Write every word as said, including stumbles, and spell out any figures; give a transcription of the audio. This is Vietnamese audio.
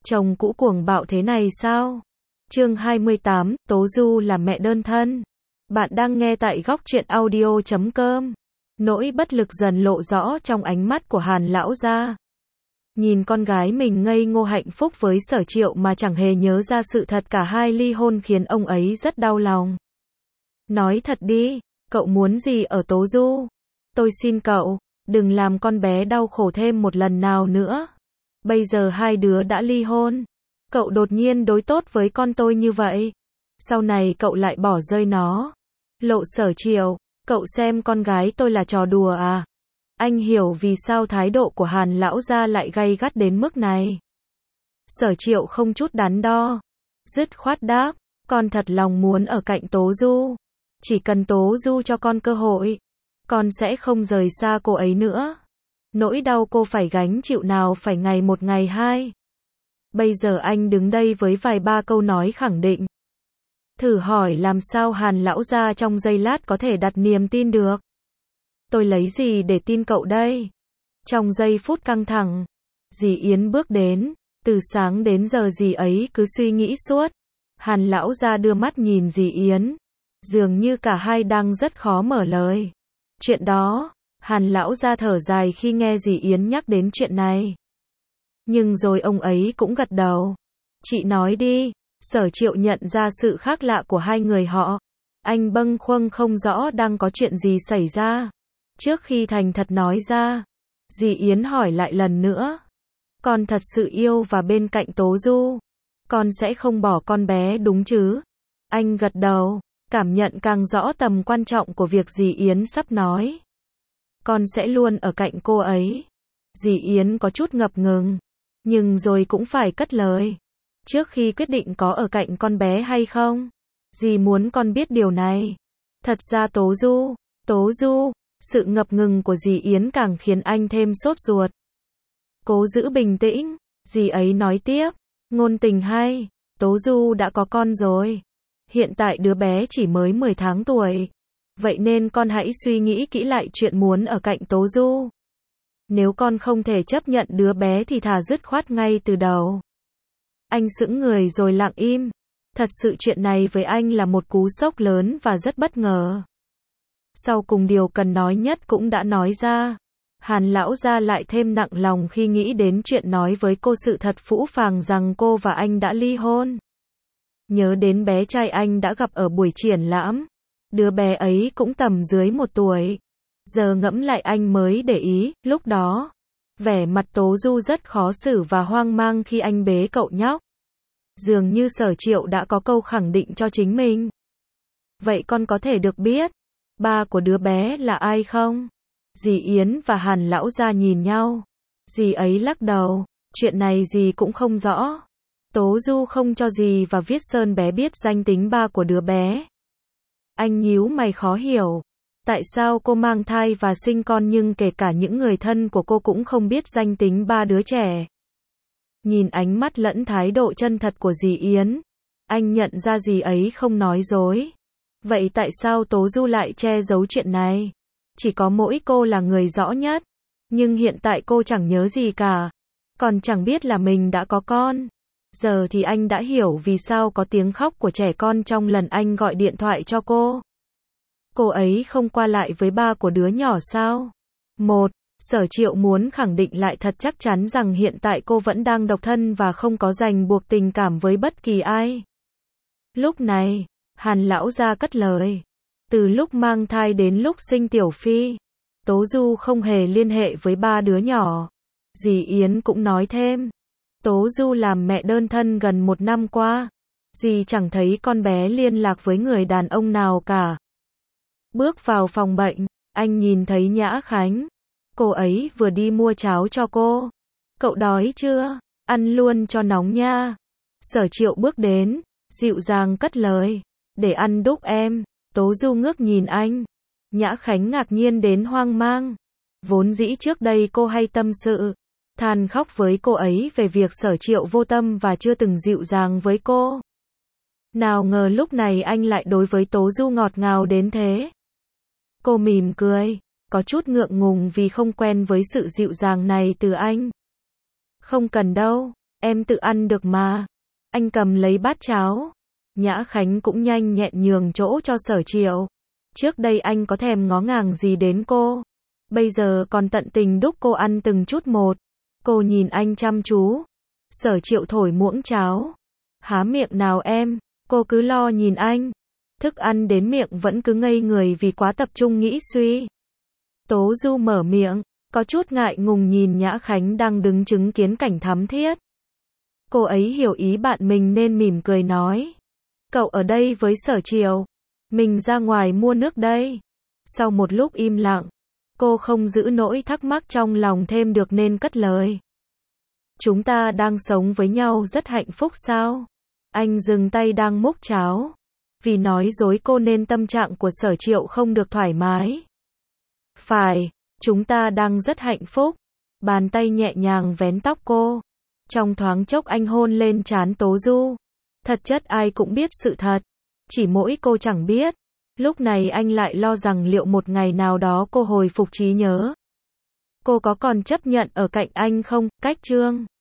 Chồng cũ cuồng bạo thế này sao? Chương hai mươi tám, Tố Du là mẹ đơn thân. Bạn đang nghe tại góc truyện audio chấm com. Nỗi bất lực dần lộ rõ trong ánh mắt của Hàn lão gia. Nhìn con gái mình ngây ngô hạnh phúc với Sở Triệu mà chẳng hề nhớ ra sự thật cả hai ly hôn khiến ông ấy rất đau lòng. Nói thật đi, cậu muốn gì ở Tố Du? Tôi xin cậu, đừng làm con bé đau khổ thêm một lần nào nữa. Bây giờ hai đứa đã ly hôn. Cậu đột nhiên đối tốt với con tôi như vậy. Sau này cậu lại bỏ rơi nó. Lộ Sở Triệu, cậu xem con gái tôi là trò đùa à? Anh hiểu vì sao thái độ của Hàn lão gia lại gay gắt đến mức này. Sở Triệu không chút đắn đo, dứt khoát đáp, con thật lòng muốn ở cạnh Tố Du. Chỉ cần Tố Du cho con cơ hội, con sẽ không rời xa cô ấy nữa. Nỗi đau cô phải gánh chịu nào phải ngày một ngày hai. Bây giờ anh đứng đây với vài ba câu nói khẳng định. Thử hỏi làm sao Hàn lão gia trong giây lát có thể đặt niềm tin được. Tôi lấy gì để tin cậu đây? Trong giây phút căng thẳng, dì Yến bước đến, từ sáng đến giờ dì ấy cứ suy nghĩ suốt. Hàn lão gia đưa mắt nhìn dì Yến, dường như cả hai đang rất khó mở lời. Chuyện đó, Hàn lão gia thở dài khi nghe dì Yến nhắc đến chuyện này. Nhưng rồi ông ấy cũng gật đầu. Chị nói đi. Sở Triệu nhận ra sự khác lạ của hai người họ. Anh bâng khuâng không rõ đang có chuyện gì xảy ra. Trước khi thành thật nói ra, dì Yến hỏi lại lần nữa. Con thật sự yêu và bên cạnh Tố Du. Con sẽ không bỏ con bé đúng chứ? Anh gật đầu, cảm nhận càng rõ tầm quan trọng của việc dì Yến sắp nói. Con sẽ luôn ở cạnh cô ấy. Dì Yến có chút ngập ngừng, nhưng rồi cũng phải cất lời. Trước khi quyết định có ở cạnh con bé hay không, dì muốn con biết điều này. Thật ra Tố Du, Tố Du, sự ngập ngừng của dì Yến càng khiến anh thêm sốt ruột. Cố giữ bình tĩnh, dì ấy nói tiếp, ngôn tình hay, Tố Du đã có con rồi. Hiện tại đứa bé chỉ mới mười tháng tuổi. Vậy nên con hãy suy nghĩ kỹ lại chuyện muốn ở cạnh Tố Du. Nếu con không thể chấp nhận đứa bé thì thà dứt khoát ngay từ đầu. Anh sững người rồi lặng im. Thật sự chuyện này với anh là một cú sốc lớn và rất bất ngờ. Sau cùng điều cần nói nhất cũng đã nói ra. Hàn lão gia lại thêm nặng lòng khi nghĩ đến chuyện nói với cô sự thật phũ phàng rằng cô và anh đã ly hôn. Nhớ đến bé trai anh đã gặp ở buổi triển lãm. Đứa bé ấy cũng tầm dưới một tuổi. Giờ ngẫm lại anh mới để ý, lúc đó, vẻ mặt Tố Du rất khó xử và hoang mang khi anh bế cậu nhóc. Dường như Sở Triệu đã có câu khẳng định cho chính mình. Vậy con có thể được biết, ba của đứa bé là ai không? Dì Yến và Hàn lão gia nhìn nhau. Dì ấy lắc đầu, chuyện này dì cũng không rõ. Tố Du không cho dì và Viết Sơn bé biết danh tính ba của đứa bé. Anh nhíu mày khó hiểu. Tại sao cô mang thai và sinh con nhưng kể cả những người thân của cô cũng không biết danh tính ba đứa trẻ? Nhìn ánh mắt lẫn thái độ chân thật của dì Yến, anh nhận ra dì ấy không nói dối. Vậy tại sao Tố Du lại che giấu chuyện này? Chỉ có mỗi cô là người rõ nhất. Nhưng hiện tại cô chẳng nhớ gì cả. Còn chẳng biết là mình đã có con. Giờ thì anh đã hiểu vì sao có tiếng khóc của trẻ con trong lần anh gọi điện thoại cho cô. Cô ấy không qua lại với ba của đứa nhỏ sao? Một, Sở Triệu muốn khẳng định lại thật chắc chắn rằng hiện tại cô vẫn đang độc thân và không có ràng buộc tình cảm với bất kỳ ai. Lúc này, Hàn lão gia cất lời. Từ lúc mang thai đến lúc sinh Tiểu Phi, Tố Du không hề liên hệ với ba đứa nhỏ. Dì Yến cũng nói thêm. Tố Du làm mẹ đơn thân gần một năm qua. Dì chẳng thấy con bé liên lạc với người đàn ông nào cả. Bước vào phòng bệnh, anh nhìn thấy Nhã Khánh. Cô ấy vừa đi mua cháo cho cô. Cậu đói chưa? Ăn luôn cho nóng nha. Sở Triệu bước đến, dịu dàng cất lời. Để ăn đúc em. Tố Du ngước nhìn anh. Nhã Khánh ngạc nhiên đến hoang mang. Vốn dĩ trước đây cô hay tâm sự, than khóc với cô ấy về việc Sở Triệu vô tâm và chưa từng dịu dàng với cô. Nào ngờ lúc này anh lại đối với Tố Du ngọt ngào đến thế. Cô mỉm cười, có chút ngượng ngùng vì không quen với sự dịu dàng này từ anh. Không cần đâu, Em tự ăn được mà. Anh cầm lấy bát cháo. Nhã Khánh cũng nhanh nhẹn nhường chỗ cho Sở Triệu. Trước đây anh có thèm ngó ngàng gì đến cô. Bây giờ còn tận tình đút cô ăn từng chút một. Cô nhìn anh chăm chú. Sở Triệu thổi muỗng cháo. Há miệng nào em. Cô cứ lo nhìn anh. Thức ăn đến miệng vẫn cứ ngây người vì quá tập trung nghĩ suy. Tố Du mở miệng, có chút ngại ngùng nhìn Nhã Khánh đang đứng chứng kiến cảnh thắm thiết. Cô ấy hiểu ý bạn mình nên mỉm cười nói. Cậu ở đây với Sở Triệu. Mình ra ngoài mua nước đây. Sau một lúc im lặng, cô không giữ nỗi thắc mắc trong lòng thêm được nên cất lời. Chúng ta đang sống với nhau rất hạnh phúc sao? Anh dừng tay đang múc cháo. Vì nói dối cô nên tâm trạng của Sở Triệu không được thoải mái. Phải, chúng ta đang rất hạnh phúc. Bàn tay nhẹ nhàng vén tóc cô. Trong thoáng chốc anh hôn lên trán Tố Du. Thật chất ai cũng biết sự thật. Chỉ mỗi cô chẳng biết. Lúc này anh lại lo rằng liệu một ngày nào đó cô hồi phục trí nhớ. Cô có còn chấp nhận ở cạnh anh không? Cách chương